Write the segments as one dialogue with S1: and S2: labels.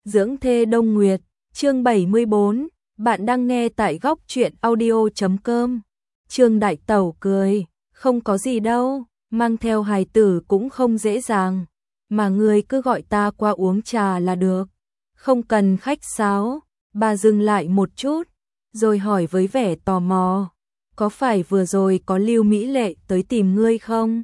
S1: Dưỡng thê Đông Nguyệt, chương 74, bạn đang nghe tại góc truyện audio.com. Trương Đại Tẩu cười, không có gì đâu, mang theo hài tử cũng không dễ dàng, mà người cứ gọi ta qua uống trà là được, không cần khách sáo. Bà dừng lại một chút, rồi hỏi với vẻ tò mò, có phải vừa rồi có Lưu Mỹ Lệ tới tìm ngươi không?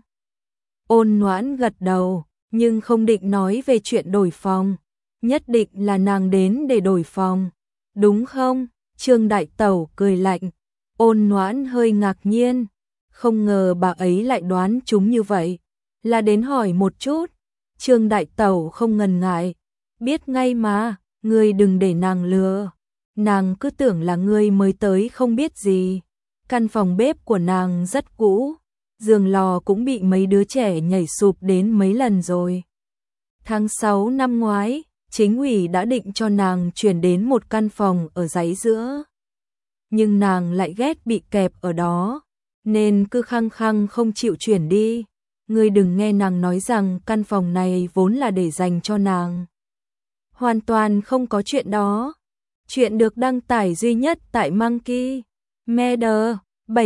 S1: Ôn Noãn gật đầu, nhưng không định nói về chuyện đổi phòng. Nhất định là nàng đến để đổi phòng, đúng không? Trương Đại Tẩu cười lạnh. Ôn Noãn hơi ngạc nhiên, không ngờ bà ấy lại đoán chúng như vậy, là đến hỏi một chút. Trương Đại Tẩu không ngần ngại, biết ngay mà, ngươi đừng để nàng lừa. Nàng cứ tưởng là ngươi mới tới không biết gì. Căn phòng bếp của nàng rất cũ, giường lò cũng bị mấy đứa trẻ nhảy sụp đến mấy lần rồi. Tháng 6 năm ngoái, chính ủy đã định cho nàng chuyển đến một căn phòng ở dãy giữa. Nhưng nàng lại ghét bị kẹp ở đó, nên cứ khăng khăng không chịu chuyển đi. Ngươi đừng nghe nàng nói rằng căn phòng này vốn là để dành cho nàng. Hoàn toàn không có chuyện đó. Chuyện được đăng tải duy nhất tại Monkey Media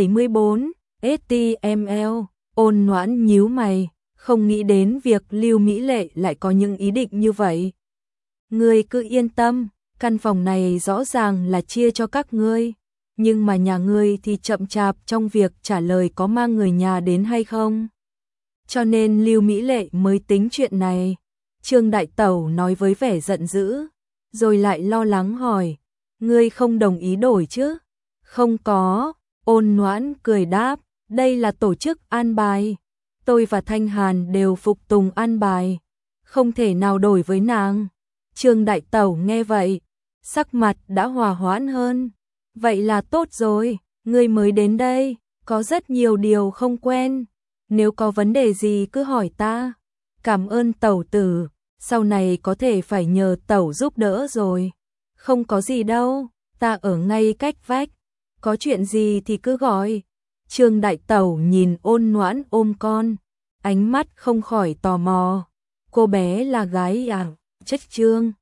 S1: 74 HTML. Ôn Noãn nhíu mày, không nghĩ đến việc Lưu Mỹ Lệ lại có những ý định như vậy. Ngươi cứ yên tâm, căn phòng này rõ ràng là chia cho các ngươi, nhưng mà nhà ngươi thì chậm chạp trong việc trả lời có mang người nhà đến hay không. Cho nên Lưu Mỹ Lệ mới tính chuyện này. Trương Đại Tẩu nói với vẻ giận dữ, rồi lại lo lắng hỏi, ngươi không đồng ý đổi chứ? Không có, Ôn Noãn cười đáp, đây là tổ chức an bài. Tôi và Thanh Hàn đều phục tùng an bài, không thể nào đổi với nàng. Trương Đại Tẩu nghe vậy, sắc mặt đã hòa hoãn hơn. Vậy là tốt rồi, ngươi mới đến đây, có rất nhiều điều không quen. Nếu có vấn đề gì cứ hỏi ta. Cảm ơn Tẩu tử, sau này có thể phải nhờ Tẩu giúp đỡ rồi. Không có gì đâu, ta ở ngay cách vách, có chuyện gì thì cứ gọi. Trương Đại Tẩu nhìn Ôn Noãn ôm con, ánh mắt không khỏi tò mò. Cô bé là gái à? Trách Trương